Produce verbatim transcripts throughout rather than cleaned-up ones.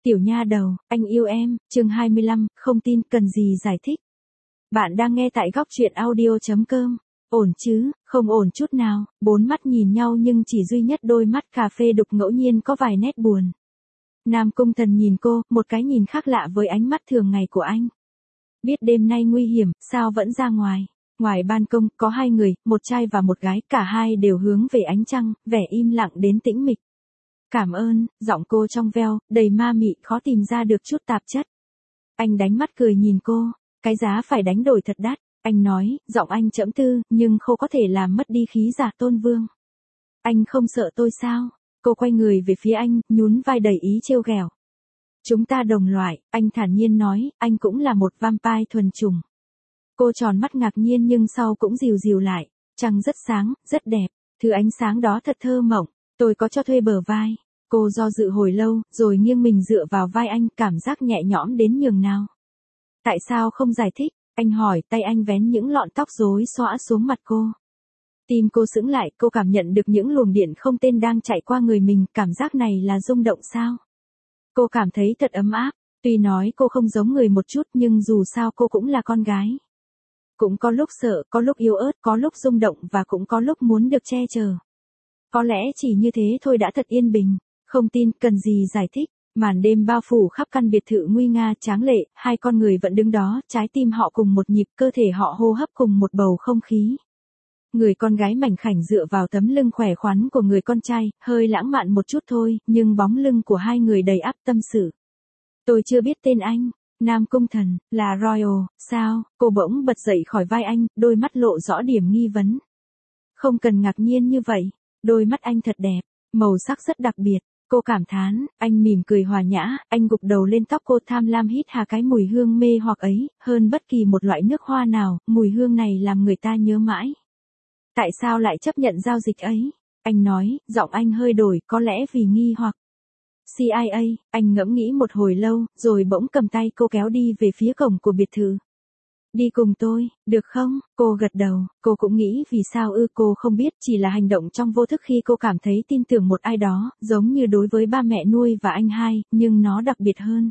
Tiểu nha đầu, anh yêu em, chương hai mươi lăm, không tin, cần gì giải thích. Bạn đang nghe tại góc truyện audio.com. Ổn chứ, không ổn chút nào, bốn mắt nhìn nhau nhưng chỉ duy nhất đôi mắt cà phê đục ngẫu nhiên có vài nét buồn. Nam Cung Thần nhìn cô, một cái nhìn khác lạ với ánh mắt thường ngày của anh. Biết đêm nay nguy hiểm, sao vẫn ra ngoài? Ngoài ban công, có hai người, một trai và một gái, cả hai đều hướng về ánh trăng, vẻ im lặng đến tĩnh mịch. Cảm ơn, giọng cô trong veo, đầy ma mị, khó tìm ra được chút tạp chất. Anh đánh mắt cười nhìn cô, cái giá phải đánh đổi thật đắt, anh nói, giọng anh trẫm tư, nhưng không có thể làm mất đi khí giả tôn vương. Anh không sợ tôi sao? Cô quay người về phía anh, nhún vai đầy ý trêu ghẹo. Chúng ta đồng loại, anh thản nhiên nói, anh cũng là một vampire thuần chủng. Cô tròn mắt ngạc nhiên nhưng sau cũng dìu dìu lại, trăng rất sáng, rất đẹp, thứ ánh sáng đó thật thơ mộng, tôi có cho thuê bờ vai. Cô do dự hồi lâu, rồi nghiêng mình dựa vào vai anh, cảm giác nhẹ nhõm đến nhường nào. Tại sao không giải thích? Anh hỏi, tay anh vén những lọn tóc rối xõa xuống mặt cô. Tim cô sững lại, cô cảm nhận được những luồng điện không tên đang chạy qua người mình, cảm giác này là rung động sao? Cô cảm thấy thật ấm áp, tuy nói cô không giống người một chút nhưng dù sao cô cũng là con gái. Cũng có lúc sợ, có lúc yếu ớt, có lúc rung động và cũng có lúc muốn được che chở. Có lẽ chỉ như thế thôi đã thật yên bình. Không tin, cần gì giải thích. Màn đêm bao phủ khắp căn biệt thự nguy nga tráng lệ, hai con người vẫn đứng đó, trái tim họ cùng một nhịp, cơ thể họ hô hấp cùng một bầu không khí. Người con gái mảnh khảnh dựa vào tấm lưng khỏe khoắn của người con trai, hơi lãng mạn một chút thôi, nhưng bóng lưng của hai người đầy áp tâm sự. Tôi chưa biết tên anh. Nam Cung Thần, là Royal, sao? Cô bỗng bật dậy khỏi vai anh, đôi mắt lộ rõ điểm nghi vấn. Không cần ngạc nhiên như vậy, đôi mắt anh thật đẹp, màu sắc rất đặc biệt. Cô cảm thán, anh mỉm cười hòa nhã, anh gục đầu lên tóc cô tham lam hít hà cái mùi hương mê hoặc ấy, hơn bất kỳ một loại nước hoa nào, mùi hương này làm người ta nhớ mãi. Tại sao lại chấp nhận giao dịch ấy? Anh nói, giọng anh hơi đổi, có lẽ vì nghi hoặc. xê i a, anh ngẫm nghĩ một hồi lâu, rồi bỗng cầm tay cô kéo đi về phía cổng của biệt thự. Đi cùng tôi, được không? Cô gật đầu, cô cũng nghĩ vì sao ư cô không biết, chỉ là hành động trong vô thức khi cô cảm thấy tin tưởng một ai đó, giống như đối với ba mẹ nuôi và anh hai, nhưng nó đặc biệt hơn.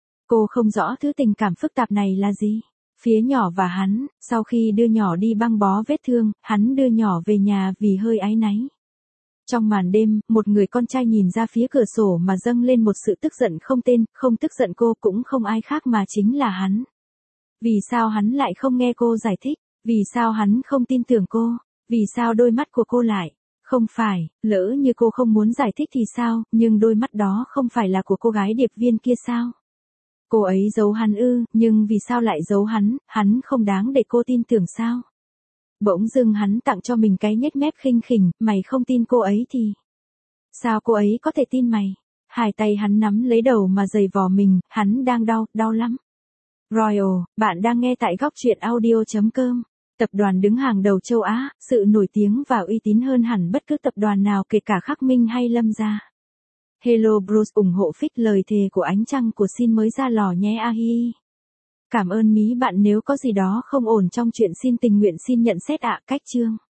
Cô không rõ thứ tình cảm phức tạp này là gì. Phía nhỏ và hắn, sau khi đưa nhỏ đi băng bó vết thương, hắn đưa nhỏ về nhà vì hơi áy náy. Trong màn đêm, một người con trai nhìn ra phía cửa sổ mà dâng lên một sự tức giận không tên, không tức giận cô cũng không ai khác mà chính là hắn. Vì sao hắn lại không nghe cô giải thích? Vì sao hắn không tin tưởng cô? Vì sao đôi mắt của cô lại? Không phải, lỡ như cô không muốn giải thích thì sao, nhưng đôi mắt đó không phải là của cô gái điệp viên kia sao? Cô ấy giấu hắn ư, nhưng vì sao lại giấu hắn, hắn không đáng để cô tin tưởng sao? Bỗng dưng hắn tặng cho mình cái nhếch mép khinh khỉnh, mày không tin cô ấy thì... Sao cô ấy có thể tin mày? Hai tay hắn nắm lấy đầu mà giày vò mình, hắn đang đau, đau lắm. Royal, bạn đang nghe tại góc truyện audio.com. Tập đoàn đứng hàng đầu châu Á, sự nổi tiếng và uy tín hơn hẳn bất cứ tập đoàn nào kể cả Khắc Minh hay Lâm gia. Hello Bruce ủng hộ phích lời thề của ánh trăng của xin mới ra lò nhé a hi. Cảm ơn mí bạn, nếu có gì đó không ổn trong chuyện xin tình nguyện xin nhận xét ạ. Cách chương.